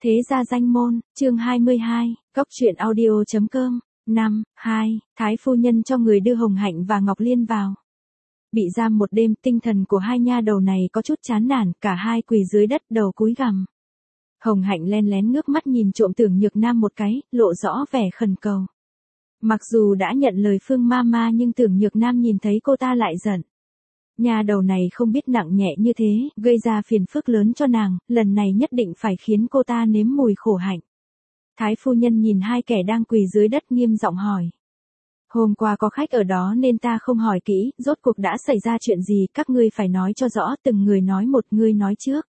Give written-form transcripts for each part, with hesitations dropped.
Thế gia danh môn, chương 22, góc truyện audio.com, 2, Thái phu nhân cho người đưa Hồng Hạnh và Ngọc Liên vào. Bị giam một đêm, tinh thần của hai nha đầu này có chút chán nản, cả hai quỳ dưới đất đầu cúi gằm. Hồng Hạnh len lén ngước mắt nhìn trộm Tưởng Nhược Nam một cái, lộ rõ vẻ khẩn cầu. Mặc dù đã nhận lời Phương Mama nhưng Tưởng Nhược Nam nhìn thấy cô ta lại giận. Nha đầu này không biết nặng nhẹ như thế, gây ra phiền phức lớn cho nàng, lần này nhất định phải khiến cô ta nếm mùi khổ hạnh. Thái phu nhân nhìn hai kẻ đang quỳ dưới đất nghiêm giọng hỏi. Hôm qua có khách ở đó nên ta không hỏi kỹ, rốt cuộc đã xảy ra chuyện gì, các ngươi phải nói cho rõ, từng người nói một, ngươi nói trước.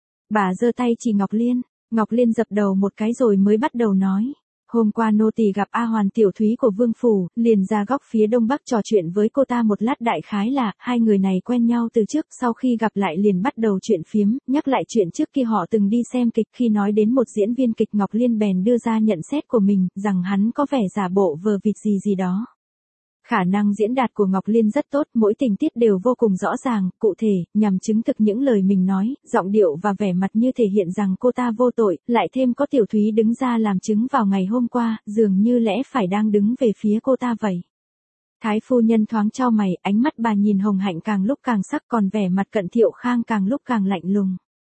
Bà giơ tay chỉ Ngọc Liên dập đầu một cái rồi mới bắt đầu nói. Hôm qua nô tỳ gặp A Hoàn tiểu thúy của Vương Phủ, liền ra góc phía đông bắc trò chuyện với cô ta một lát, đại khái là, hai người này quen nhau từ trước, sau khi gặp lại liền bắt đầu chuyện phiếm, nhắc lại chuyện trước kia họ từng đi xem kịch, khi nói đến một diễn viên kịch Ngọc Liên bèn đưa ra nhận xét của mình, rằng hắn có vẻ giả bộ vờ vịt gì đó. Khả năng diễn đạt của Ngọc Liên rất tốt, mỗi tình tiết đều vô cùng rõ ràng, cụ thể, nhằm chứng thực những lời mình nói, giọng điệu và vẻ mặt như thể hiện rằng cô ta vô tội, lại thêm có Tiểu Thúy đứng ra làm chứng vào ngày hôm qua, dường như lẽ phải đang đứng về phía cô ta vậy. Thái phu nhân thoáng chau mày, ánh mắt bà nhìn Hồng Hạnh càng lúc càng sắc, còn vẻ mặt Cận Thiệu Khang càng lúc càng lạnh lùng.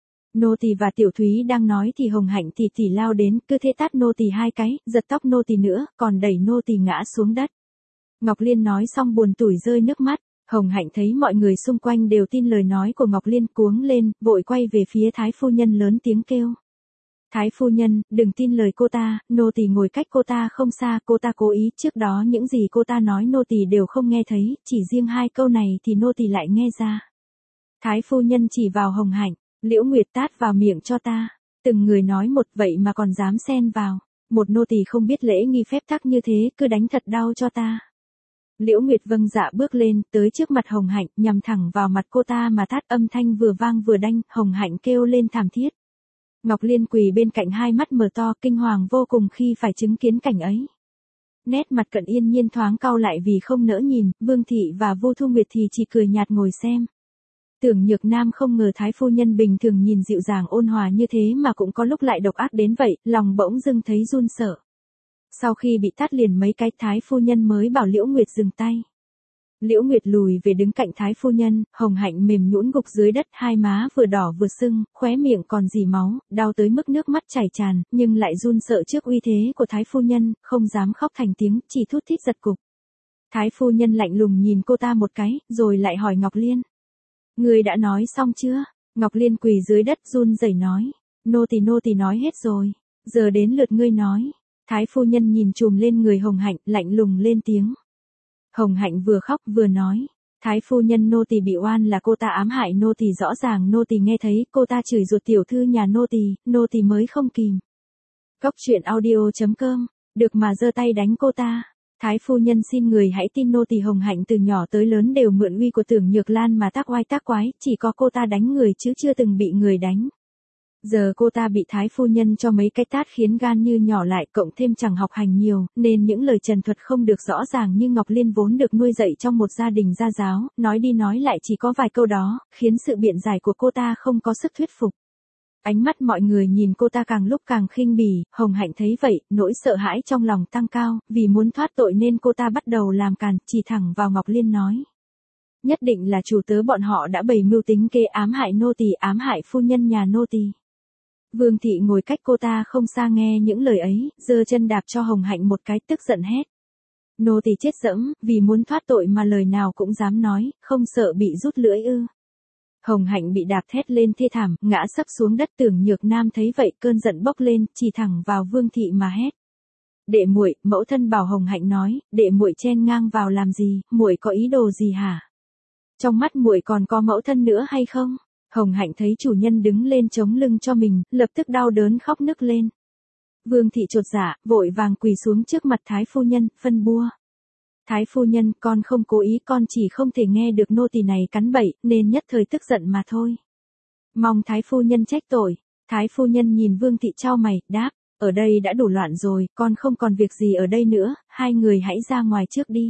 Nô tỳ và Tiểu Thúy đang nói thì Hồng Hạnh tỉ lao đến, cứ thế tát nô tỳ hai cái, giật tóc nô tỳ nữa, còn đẩy nô tỳ ngã xuống đất. Ngọc Liên nói xong buồn tủi rơi nước mắt. Hồng Hạnh thấy mọi người xung quanh đều tin lời nói của Ngọc Liên, cuống lên, vội quay về phía Thái phu nhân lớn tiếng kêu. Thái phu nhân, đừng tin lời cô ta, nô tỳ ngồi cách cô ta không xa, cô ta cố ý, trước đó những gì cô ta nói nô tỳ đều không nghe thấy, chỉ riêng hai câu này thì nô tỳ lại nghe ra. Thái phu nhân chỉ vào Hồng Hạnh, Liễu Nguyệt tát vào miệng cho ta. Từng người nói một, vậy mà còn dám xen vào. Một nô tỳ không biết lễ nghi phép tắc như thế, cứ đánh thật đau cho ta. Liễu Nguyệt vâng dạ bước lên, tới trước mặt Hồng Hạnh, nhằm thẳng vào mặt cô ta mà tát, âm thanh vừa vang vừa đanh, Hồng Hạnh kêu lên thảm thiết. Ngọc Liên quỳ bên cạnh hai mắt mở to, kinh hoàng vô cùng khi phải chứng kiến cảnh ấy. Nét mặt Cận Yên Nhiên thoáng cau lại vì không nỡ nhìn, Vương Thị và Vu Thu Nguyệt thì chỉ cười nhạt ngồi xem. Tưởng Nhược Nam không ngờ Thái phu nhân bình thường nhìn dịu dàng ôn hòa như thế mà cũng có lúc lại độc ác đến vậy, lòng bỗng dưng thấy run sợ. Sau khi bị tát liền mấy cái, Thái phu nhân mới bảo Liễu Nguyệt dừng tay. Liễu Nguyệt lùi về đứng cạnh Thái phu nhân, Hồng Hạnh mềm nhũn gục dưới đất, hai má vừa đỏ vừa sưng, khóe miệng còn rỉ máu, đau tới mức nước mắt chảy tràn, nhưng lại run sợ trước uy thế của Thái phu nhân, không dám khóc thành tiếng, chỉ thút thít giật cục. Thái phu nhân lạnh lùng nhìn cô ta một cái, rồi lại hỏi Ngọc Liên. Ngươi đã nói xong chưa? Ngọc Liên quỳ dưới đất run rẩy nói. Nô tỳ nói hết rồi. Giờ đến lượt ngươi nói. Thái phu nhân nhìn chùm lên người Hồng Hạnh, lạnh lùng lên tiếng. Hồng Hạnh vừa khóc vừa nói. Thái phu nhân, nô tỳ bị oan là cô ta ám hại nô tỳ, rõ ràng nô tỳ nghe thấy, cô ta chửi ruột tiểu thư nhà nô tỳ mới không kìm. Góc truyện audio.com, được mà giơ tay đánh cô ta. Thái phu nhân xin người hãy tin nô tỳ. Hồng Hạnh từ nhỏ tới lớn đều mượn uy của Tưởng Nhược Lan mà tác oai tác quái, chỉ có cô ta đánh người chứ chưa từng bị người đánh. Giờ cô ta bị Thái phu nhân cho mấy cái tát khiến gan như nhỏ lại, cộng thêm chẳng học hành nhiều, nên những lời trần thuật không được rõ ràng, như Ngọc Liên vốn được nuôi dạy trong một gia đình gia giáo, nói đi nói lại chỉ có vài câu đó, khiến sự biện giải của cô ta không có sức thuyết phục. Ánh mắt mọi người nhìn cô ta càng lúc càng khinh bỉ, Hồng Hạnh thấy vậy, nỗi sợ hãi trong lòng tăng cao, vì muốn thoát tội nên cô ta bắt đầu làm càn, chỉ thẳng vào Ngọc Liên nói. Nhất định là chủ tớ bọn họ đã bày mưu tính kế ám hại nô tỳ, ám hại phu nhân nhà nô tỳ. Vương Thị ngồi cách cô ta không xa nghe những lời ấy, giơ chân đạp cho Hồng Hạnh một cái, tức giận hét. Nô tỳ chết dẫm, vì muốn thoát tội mà lời nào cũng dám nói, không sợ bị rút lưỡi ư? Hồng Hạnh bị đạp thét lên thê thảm, ngã sấp xuống đất. Tưởng Nhược Nam thấy vậy, cơn giận bốc lên, chỉ thẳng vào Vương Thị mà hét. Đệ muội, mẫu thân bảo Hồng Hạnh nói, đệ muội chen ngang vào làm gì, muội có ý đồ gì hả? Trong mắt muội còn có mẫu thân nữa hay không? Hồng Hạnh thấy chủ nhân đứng lên chống lưng cho mình, lập tức đau đớn khóc nức lên. Vương Thị chột dạ, vội vàng quỳ xuống trước mặt Thái phu nhân, phân bua. Thái phu nhân, con không cố ý, con chỉ không thể nghe được nô tỳ này cắn bậy, nên nhất thời tức giận mà thôi. Mong Thái phu nhân trách tội. Thái phu nhân nhìn Vương Thị chau mày, đáp, ở đây đã đủ loạn rồi, con không còn việc gì ở đây nữa, hai người hãy ra ngoài trước đi.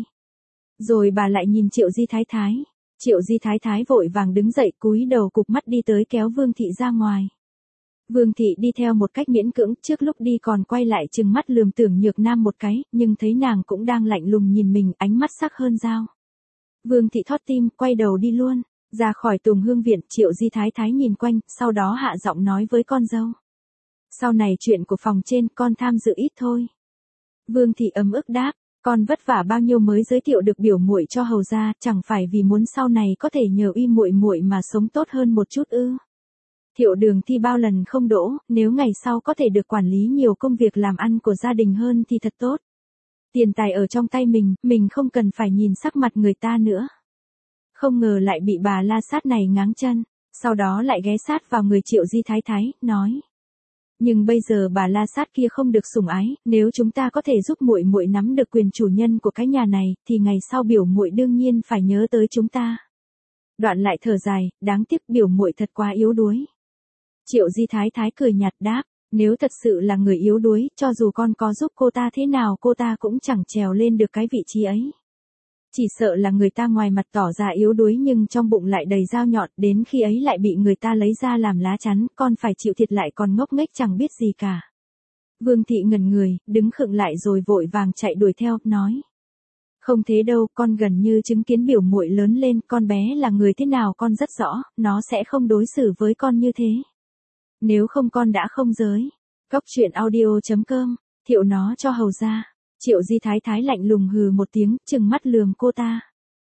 Rồi bà lại nhìn Triệu Di Thái Thái. Triệu Di Thái Thái vội vàng đứng dậy, cúi đầu cụp mắt đi tới kéo Vương Thị ra ngoài. Vương Thị đi theo một cách miễn cưỡng, trước lúc đi còn quay lại trừng mắt lườm Tưởng Nhược Nam một cái, nhưng thấy nàng cũng đang lạnh lùng nhìn mình, ánh mắt sắc hơn dao. Vương Thị thót tim, quay đầu đi luôn, ra khỏi Tùng Hương viện. Triệu Di Thái Thái nhìn quanh, sau đó hạ giọng nói với con dâu. Sau này chuyện của phòng trên con tham dự ít thôi. Vương Thị ấm ức đáp, con vất vả bao nhiêu mới giới thiệu được biểu muội cho hầu gia, chẳng phải vì muốn sau này có thể nhờ uy muội muội mà sống tốt hơn một chút ư? Thiệu Đường thi bao lần không đỗ, nếu ngày sau có thể được quản lý nhiều công việc làm ăn của gia đình hơn thì thật tốt. Tiền tài ở trong tay mình không cần phải nhìn sắc mặt người ta nữa. Không ngờ lại bị bà La Sát này ngáng chân, sau đó lại ghé sát vào người Triệu Di Thái Thái, nói. Nhưng bây giờ bà La Sát kia không được sủng ái, nếu chúng ta có thể giúp muội muội nắm được quyền chủ nhân của cái nhà này, thì ngày sau biểu muội đương nhiên phải nhớ tới chúng ta. Đoạn lại thở dài, đáng tiếc biểu muội thật quá yếu đuối. Triệu Di Thái Thái cười nhạt đáp, nếu thật sự là người yếu đuối, cho dù con có giúp cô ta thế nào cô ta cũng chẳng trèo lên được cái vị trí ấy. Chỉ sợ là người ta ngoài mặt tỏ ra yếu đuối nhưng trong bụng lại đầy dao nhọn, đến khi ấy lại bị người ta lấy ra làm lá chắn, con phải chịu thiệt lại còn ngốc nghếch chẳng biết gì cả. Vương Thị ngẩn người, đứng khựng lại rồi vội vàng chạy đuổi theo, nói. Không thế đâu, con gần như chứng kiến biểu muội lớn lên, con bé là người thế nào con rất rõ, nó sẽ không đối xử với con như thế. Nếu không con đã không giới. Cóc truyện audio.com, thiệu nó cho hầu ra. Triệu Di Thái Thái lạnh lùng hừ một tiếng, trừng mắt lườm cô ta.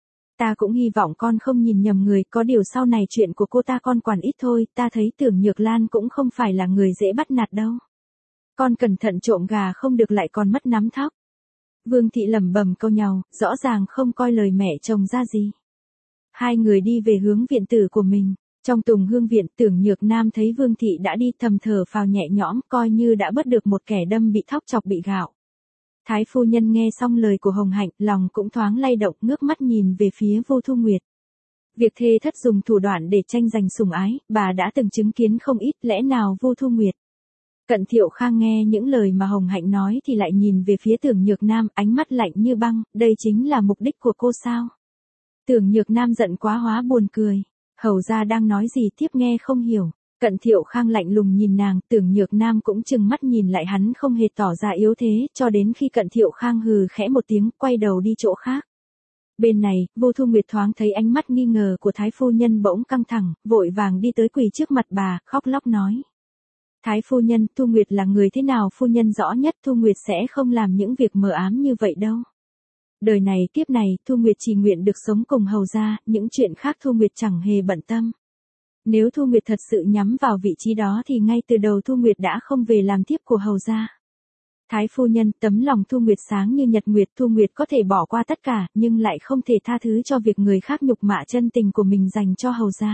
Ta cũng hy vọng con không nhìn nhầm người, có điều sau này chuyện của cô ta con quản ít thôi, ta thấy Tưởng Nhược Lan cũng không phải là người dễ bắt nạt đâu. Con cẩn thận trộm gà không được lại còn mất nắm thóc. Vương Thị lẩm bẩm câu nhàu, rõ ràng không coi lời mẹ chồng ra gì. Hai người đi về hướng viện tử của mình. Trong Tùng Hương viện, Tưởng Nhược Nam thấy Vương Thị đã đi, thầm thở phào nhẹ nhõm, coi như đã bớt được một kẻ đâm bị thóc chọc bị gạo. Thái phu nhân nghe xong lời của Hồng Hạnh, lòng cũng thoáng lay động, ngước mắt nhìn về phía Vô Thu Nguyệt. Việc thê thất dùng thủ đoạn để tranh giành sủng ái, bà đã từng chứng kiến không ít, lẽ nào Vô Thu Nguyệt. Cận Thiệu Khang nghe những lời mà Hồng Hạnh nói thì lại nhìn về phía Tưởng Nhược Nam, ánh mắt lạnh như băng, đây chính là mục đích của cô sao? Tưởng Nhược Nam giận quá hóa buồn cười. Hầu ra đang nói gì tiếp nghe không hiểu. Cận Thiệu Khang lạnh lùng nhìn nàng, Tưởng Nhược Nam cũng trừng mắt nhìn lại hắn không hề tỏ ra yếu thế, cho đến khi Cận Thiệu Khang hừ khẽ một tiếng, quay đầu đi chỗ khác. Bên này, Vô Thu Nguyệt thoáng thấy ánh mắt nghi ngờ của Thái phu nhân bỗng căng thẳng, vội vàng đi tới quỳ trước mặt bà, khóc lóc nói. Thái phu nhân, Thu Nguyệt là người thế nào phu nhân rõ nhất, Thu Nguyệt sẽ không làm những việc mờ ám như vậy đâu. Đời này kiếp này, Thu Nguyệt chỉ nguyện được sống cùng hầu gia, những chuyện khác Thu Nguyệt chẳng hề bận tâm. Nếu Thu Nguyệt thật sự nhắm vào vị trí đó thì ngay từ đầu Thu Nguyệt đã không về làm thiếp của hầu gia. Thái phu nhân, tấm lòng Thu Nguyệt sáng như nhật nguyệt, Thu Nguyệt có thể bỏ qua tất cả, nhưng lại không thể tha thứ cho việc người khác nhục mạ chân tình của mình dành cho hầu gia.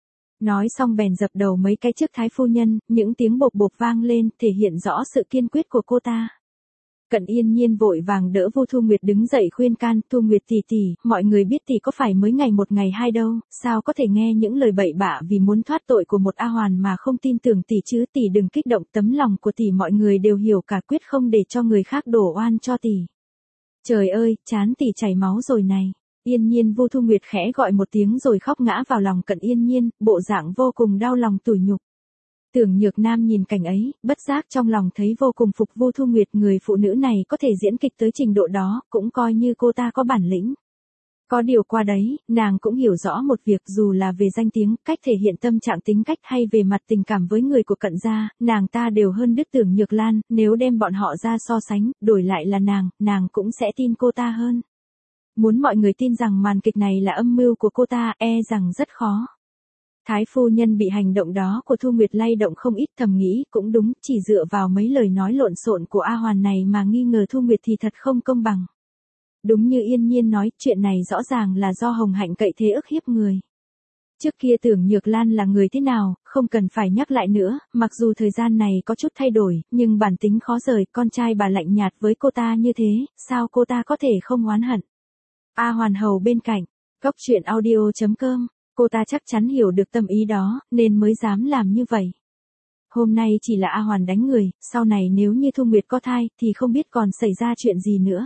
Nói xong bèn dập đầu mấy cái trước Thái phu nhân, những tiếng bộp bộp vang lên, thể hiện rõ sự kiên quyết của cô ta. Cận Yên Nhiên vội vàng đỡ Vô Thu Nguyệt đứng dậy khuyên can, Thu Nguyệt tỷ tỷ, mọi người biết tỷ có phải mới ngày một ngày hai đâu, sao có thể nghe những lời bậy bạ vì muốn thoát tội của một A Hoàn mà không tin tưởng tỷ chứ, tỷ đừng kích động, tấm lòng của tỷ mọi người đều hiểu cả, quyết không để cho người khác đổ oan cho tỷ. Trời ơi, chán tỷ chảy máu rồi này. Yên Nhiên. Vô Thu Nguyệt khẽ gọi một tiếng rồi khóc ngã vào lòng Cận Yên Nhiên, bộ dạng vô cùng đau lòng tủi nhục. Tưởng Nhược Nam nhìn cảnh ấy, bất giác trong lòng thấy vô cùng phục Vô Thu Nguyệt, người phụ nữ này có thể diễn kịch tới trình độ đó, cũng coi như cô ta có bản lĩnh. Có điều qua đấy, nàng cũng hiểu rõ một việc, dù là về danh tiếng, cách thể hiện tâm trạng tính cách hay về mặt tình cảm với người của Cận gia, nàng ta đều hơn đứt Tưởng Nhược Lan, nếu đem bọn họ ra so sánh, đổi lại là nàng cũng sẽ tin cô ta hơn. Muốn mọi người tin rằng màn kịch này là âm mưu của cô ta, e rằng rất khó. Thái phu nhân bị hành động đó của Thu Nguyệt lay động không ít, thầm nghĩ, cũng đúng, chỉ dựa vào mấy lời nói lộn xộn của A Hoàn này mà nghi ngờ Thu Nguyệt thì thật không công bằng. Đúng như Yên Nhiên nói, chuyện này rõ ràng là do Hồng Hạnh cậy thế ức hiếp người. Trước kia Tưởng Nhược Lan là người thế nào, không cần phải nhắc lại nữa, mặc dù thời gian này có chút thay đổi, nhưng bản tính khó rời, con trai bà lạnh nhạt với cô ta như thế, sao cô ta có thể không oán hận. A Hoàn hầu bên cạnh, Cóc truyện audio.com. Cô ta chắc chắn hiểu được tâm ý đó, nên mới dám làm như vậy. Hôm nay chỉ là A Hoàn đánh người, sau này nếu như Thu Nguyệt có thai, thì không biết còn xảy ra chuyện gì nữa.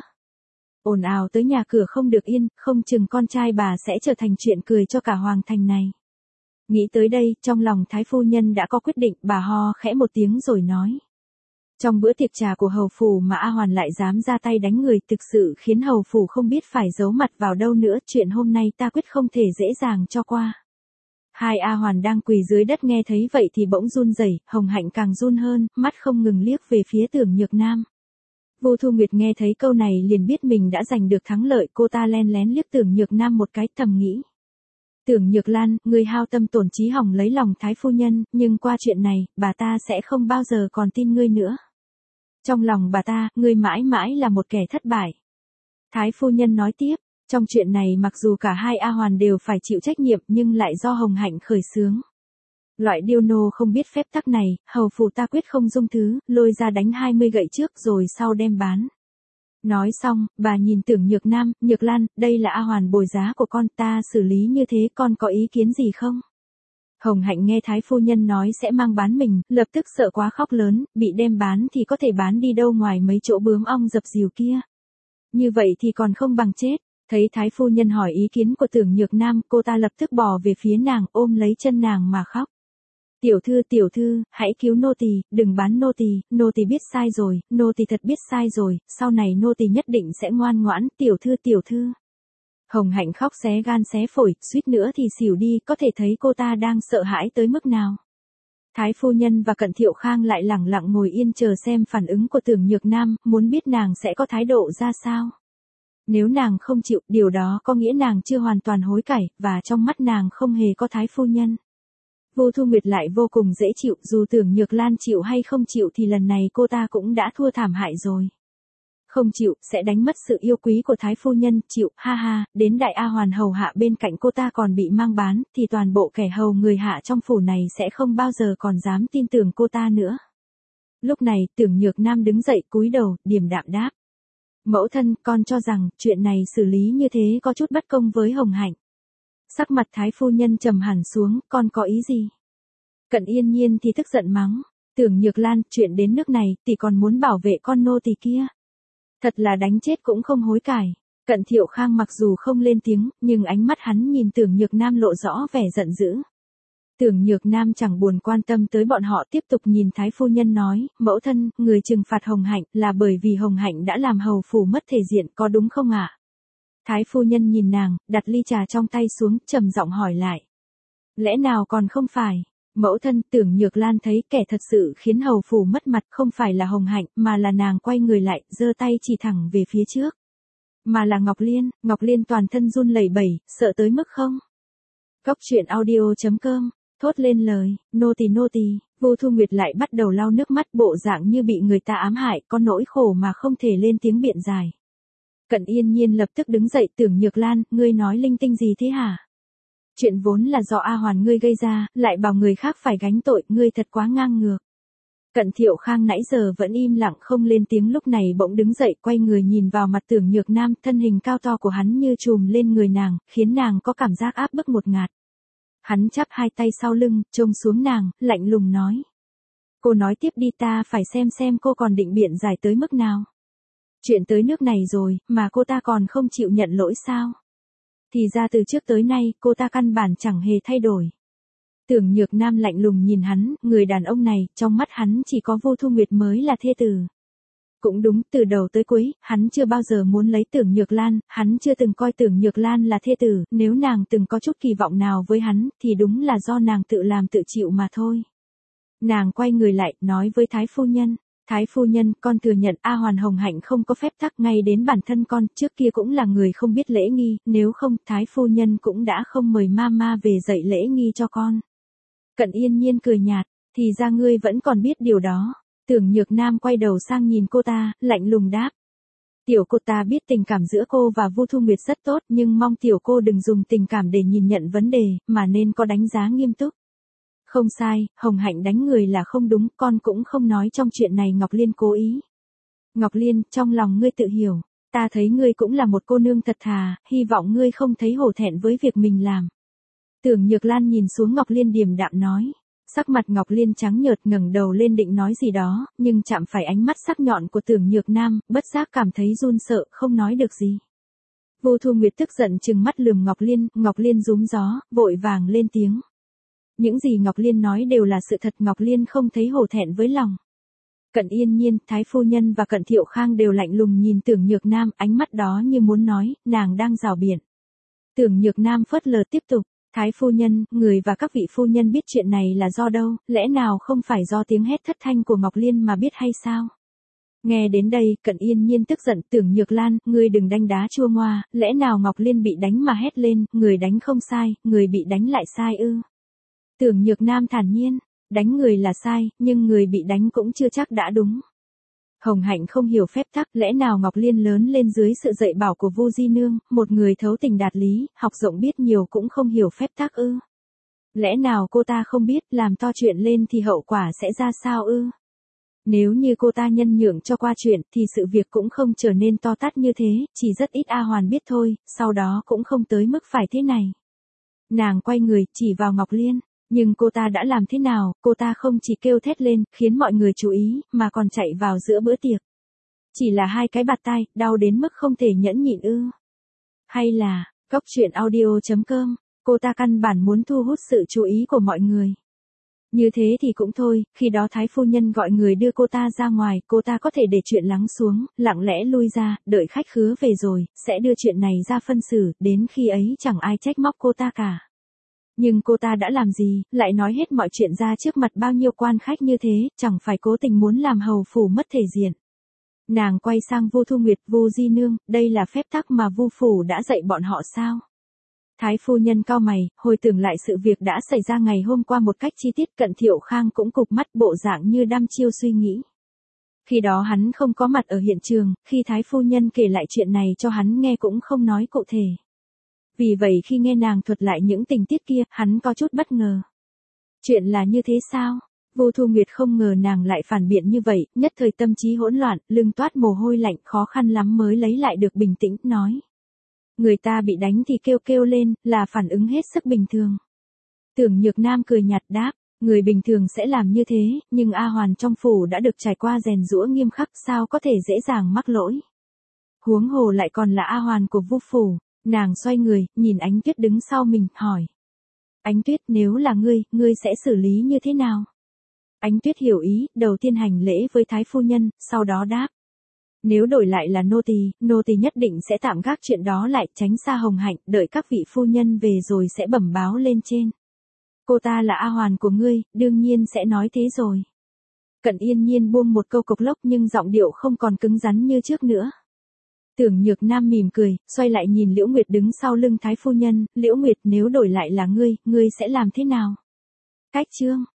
Ồn ào tới nhà cửa không được yên, không chừng con trai bà sẽ trở thành chuyện cười cho cả Hoàng thành này. Nghĩ tới đây, trong lòng Thái phu nhân đã có quyết định, bà ho khẽ một tiếng rồi nói. Trong bữa tiệc trà của hầu phủ mà A Hoàn lại dám ra tay đánh người, thực sự khiến hầu phủ không biết phải giấu mặt vào đâu nữa, chuyện hôm nay ta quyết không thể dễ dàng cho qua. Hai A Hoàn đang quỳ dưới đất nghe thấy vậy thì bỗng run rẩy, Hồng Hạnh càng run hơn, mắt không ngừng liếc về phía Tưởng Nhược Nam. Vô Thu Nguyệt nghe thấy câu này liền biết mình đã giành được thắng lợi, cô ta len lén liếc Tưởng Nhược Nam một cái, thầm nghĩ. Tưởng Nhược Lan, ngươi hao tâm tổn trí hỏng lấy lòng Thái phu nhân, nhưng qua chuyện này, bà ta sẽ không bao giờ còn tin ngươi nữa. Trong lòng bà ta, ngươi mãi mãi là một kẻ thất bại. Thái phu nhân nói tiếp, trong chuyện này mặc dù cả hai A Hoàn đều phải chịu trách nhiệm nhưng lại do Hồng Hạnh khởi xướng. Loại điêu nô không biết phép tắc này, hầu phủ ta quyết không dung thứ, lôi ra đánh 20 gậy trước rồi sau đem bán. Nói xong, bà nhìn Tưởng Nhược Nam, Nhược Lan, đây là A Hoàn bồi giá của con, ta xử lý như thế con có ý kiến gì không? Hồng Hạnh nghe Thái phu nhân nói sẽ mang bán mình, lập tức sợ quá khóc lớn, bị đem bán thì có thể bán đi đâu ngoài mấy chỗ bướm ong dập dìu kia. Như vậy thì còn không bằng chết. Thấy Thái phu nhân hỏi ý kiến của Tưởng Nhược Nam, cô ta lập tức bò về phía nàng, ôm lấy chân nàng mà khóc. Tiểu thư, hãy cứu nô tỳ, đừng bán nô tỳ biết sai rồi, nô tỳ thật biết sai rồi, sau này nô tỳ nhất định sẽ ngoan ngoãn, tiểu thư. Hồng Hạnh khóc xé gan xé phổi, suýt nữa thì xỉu đi, có thể thấy cô ta đang sợ hãi tới mức nào. Thái phu nhân và Cận Thiệu Khang lại lẳng lặng ngồi yên chờ xem phản ứng của Tưởng Nhược Nam, muốn biết nàng sẽ có thái độ ra sao. Nếu nàng không chịu, điều đó có nghĩa nàng chưa hoàn toàn hối cải, và trong mắt nàng không hề có Thái phu nhân. Vô Thu Nguyệt lại vô cùng dễ chịu, dù Tưởng Nhược Lan chịu hay không chịu thì lần này cô ta cũng đã thua thảm hại rồi. Không chịu, sẽ đánh mất sự yêu quý của Thái phu nhân, chịu, ha ha, đến đại A Hoàn hầu hạ bên cạnh cô ta còn bị mang bán, thì toàn bộ kẻ hầu người hạ trong phủ này sẽ không bao giờ còn dám tin tưởng cô ta nữa. Lúc này, Tưởng Nhược Nam đứng dậy cúi đầu, điềm đạm đáp. Mẫu thân, con cho rằng, chuyện này xử lý như thế có chút bất công với Hồng Hạnh. Sắc mặt Thái phu nhân trầm hẳn xuống, con có ý gì? Cận Yên Nhiên thì tức giận mắng, Tưởng Nhược Lan, chuyện đến nước này, tỷ còn muốn bảo vệ con nô tỳ kia. Thật là đánh chết cũng không hối cải. Cận Thiệu Khang mặc dù không lên tiếng, nhưng ánh mắt hắn nhìn Tưởng Nhược Nam lộ rõ vẻ giận dữ. Tưởng Nhược Nam chẳng buồn quan tâm tới bọn họ, tiếp tục nhìn Thái phu nhân nói, mẫu thân, người trừng phạt Hồng Hạnh là bởi vì Hồng Hạnh đã làm hầu phủ mất thể diện, có đúng không ạ? Thái phu nhân nhìn nàng, đặt ly trà trong tay xuống, trầm giọng hỏi lại. Lẽ nào còn không phải? Mẫu thân, Tưởng Nhược Lan thấy kẻ thật sự khiến hầu phủ mất mặt không phải là Hồng Hạnh, mà là nàng quay người lại, giơ tay chỉ thẳng về phía trước. Mà là Ngọc Liên toàn thân run lẩy bẩy, sợ tới mức không? Góc truyện audio.com, thốt lên lời, nô tỳ, Vô Thu Nguyệt lại bắt đầu lau nước mắt, bộ dạng như bị người ta ám hại, có nỗi khổ mà không thể lên tiếng biện giải. Cận Yên Nhiên lập tức đứng dậy, Tưởng Nhược Lan, ngươi nói linh tinh gì thế hả? Chuyện vốn là do A Hoàn ngươi gây ra, lại bảo người khác phải gánh tội, ngươi thật quá ngang ngược. Cận Thiệu Khang nãy giờ vẫn im lặng không lên tiếng, lúc này bỗng đứng dậy, quay người nhìn vào mặt Tưởng Nhược Nam, thân hình cao to của hắn như trùm lên người nàng, khiến nàng có cảm giác áp bức một ngạt. Hắn chắp hai tay sau lưng, trông xuống nàng, lạnh lùng nói. Cô nói tiếp đi, ta phải xem cô còn định biện giải tới mức nào. Chuyện tới nước này rồi, mà cô ta còn không chịu nhận lỗi sao? Thì ra từ trước tới nay, cô ta căn bản chẳng hề thay đổi. Tưởng Nhược Nam lạnh lùng nhìn hắn, người đàn ông này, trong mắt hắn chỉ có Vô Thu Nguyệt mới là thê tử. Cũng đúng, từ đầu tới cuối, hắn chưa bao giờ muốn lấy Tưởng Nhược Lan, hắn chưa từng coi Tưởng Nhược Lan là thê tử, nếu nàng từng có chút kỳ vọng nào với hắn, thì đúng là do nàng tự làm tự chịu mà thôi. Nàng quay người lại, nói với Thái phu nhân. Thái phu nhân, con thừa nhận A Hoàn Hồng Hạnh không có phép tắc, ngay đến bản thân con, trước kia cũng là người không biết lễ nghi, nếu không, Thái phu nhân cũng đã không mời mama về dạy lễ nghi cho con. Cận Yên Nhiên cười nhạt, thì ra ngươi vẫn còn biết điều đó. Tưởng Nhược Nam quay đầu sang nhìn cô ta, lạnh lùng đáp. Tiểu cô, ta biết tình cảm giữa cô và Vu Thu Nguyệt rất tốt, nhưng mong tiểu cô đừng dùng tình cảm để nhìn nhận vấn đề, mà nên có đánh giá nghiêm túc. Không sai, Hồng Hạnh đánh người là không đúng, con cũng không nói trong chuyện này Ngọc Liên cố ý. Ngọc Liên, trong lòng ngươi tự hiểu, ta thấy ngươi cũng là một cô nương thật thà, hy vọng ngươi không thấy hổ thẹn với việc mình làm. Tưởng Nhược Lan nhìn xuống Ngọc Liên điềm đạm nói. Sắc mặt Ngọc Liên trắng nhợt, ngẩng đầu lên định nói gì đó, nhưng chạm phải ánh mắt sắc nhọn của Tưởng Nhược Nam, bất giác cảm thấy run sợ, không nói được gì. Vô Thu Nguyệt tức giận trừng mắt lườm Ngọc Liên rúm gió, vội vàng lên tiếng. Những gì Ngọc Liên nói đều là sự thật, Ngọc Liên không thấy hổ thẹn với lòng. Cận Yên Nhiên, Thái phu nhân và Cận Thiệu Khang đều lạnh lùng nhìn Tưởng Nhược Nam, ánh mắt đó như muốn nói, nàng đang rào biện. Tưởng Nhược Nam phớt lờ tiếp tục, Thái phu nhân, người và các vị phu nhân biết chuyện này là do đâu, lẽ nào không phải do tiếng hét thất thanh của Ngọc Liên mà biết hay sao? Nghe đến đây, Cận Yên Nhiên tức giận, Tưởng Nhược Lan, ngươi đừng đánh đá chua ngoa, lẽ nào Ngọc Liên bị đánh mà hét lên, người đánh không sai, người bị đánh lại sai ư? Tưởng Nhược Nam thản nhiên, đánh người là sai, nhưng người bị đánh cũng chưa chắc đã đúng. Hồng Hạnh không hiểu phép tắc, lẽ nào Ngọc Liên lớn lên dưới sự dạy bảo của Vu Di Nương, một người thấu tình đạt lý, học rộng biết nhiều cũng không hiểu phép tắc ư? Lẽ nào cô ta không biết làm to chuyện lên thì hậu quả sẽ ra sao ư? Nếu như cô ta nhân nhượng cho qua chuyện thì sự việc cũng không trở nên to tát như thế, chỉ rất ít A Hoàn biết thôi, sau đó cũng không tới mức phải thế này. Nàng quay người, chỉ vào Ngọc Liên. Nhưng cô ta đã làm thế nào, cô ta không chỉ kêu thét lên, khiến mọi người chú ý, mà còn chạy vào giữa bữa tiệc. Chỉ là 2 cái bạt tai, đau đến mức không thể nhẫn nhịn ư? Hay là, Cóc Truyện Audio.com, cô ta căn bản muốn thu hút sự chú ý của mọi người. Như thế thì cũng thôi, khi đó Thái phu nhân gọi người đưa cô ta ra ngoài, cô ta có thể để chuyện lắng xuống, lặng lẽ lui ra, đợi khách khứa về rồi, sẽ đưa chuyện này ra phân xử, đến khi ấy chẳng ai trách móc cô ta cả. Nhưng cô ta đã làm gì, lại nói hết mọi chuyện ra trước mặt bao nhiêu quan khách như thế, chẳng phải cố tình muốn làm hầu phủ mất thể diện. Nàng quay sang Vu Thu Nguyệt, Vu Di Nương, đây là phép tắc mà Vu phủ đã dạy bọn họ sao? Thái phu nhân cau mày, hồi tưởng lại sự việc đã xảy ra ngày hôm qua một cách chi tiết, Cận Thiệu Khang cũng cụp mắt bộ dạng như đăm chiêu suy nghĩ. Khi đó hắn không có mặt ở hiện trường, khi Thái phu nhân kể lại chuyện này cho hắn nghe cũng không nói cụ thể. Vì vậy khi nghe nàng thuật lại những tình tiết kia, hắn có chút bất ngờ. Chuyện là như thế sao? Vu Thu Nguyệt không ngờ nàng lại phản biện như vậy, nhất thời tâm trí hỗn loạn, lưng toát mồ hôi lạnh, khó khăn lắm mới lấy lại được bình tĩnh, nói. Người ta bị đánh thì kêu kêu lên, là phản ứng hết sức bình thường. Tưởng Nhược Nam cười nhạt đáp, người bình thường sẽ làm như thế, nhưng A Hoàn trong phủ đã được trải qua rèn giũa nghiêm khắc, sao có thể dễ dàng mắc lỗi. Huống hồ lại còn là A Hoàn của Vu phủ. Nàng xoay người, nhìn Ánh Tuyết đứng sau mình, hỏi. Ánh Tuyết, nếu là ngươi sẽ xử lý như thế nào? Ánh Tuyết hiểu ý, đầu tiên hành lễ với Thái phu nhân, sau đó đáp. Nếu đổi lại là nô tỳ nhất định sẽ tạm gác chuyện đó lại, tránh xa Hồng Hạnh, đợi các vị phu nhân về rồi sẽ bẩm báo lên trên. Cô ta là A Hoàn của ngươi, đương nhiên sẽ nói thế rồi. Cận Yên Nhiên buông một câu cộc lốc nhưng giọng điệu không còn cứng rắn như trước nữa. Tưởng Nhược Nam mỉm cười, xoay lại nhìn Liễu Nguyệt đứng sau lưng Thái phu nhân, Liễu Nguyệt, nếu đổi lại là ngươi sẽ làm thế nào? Cách chương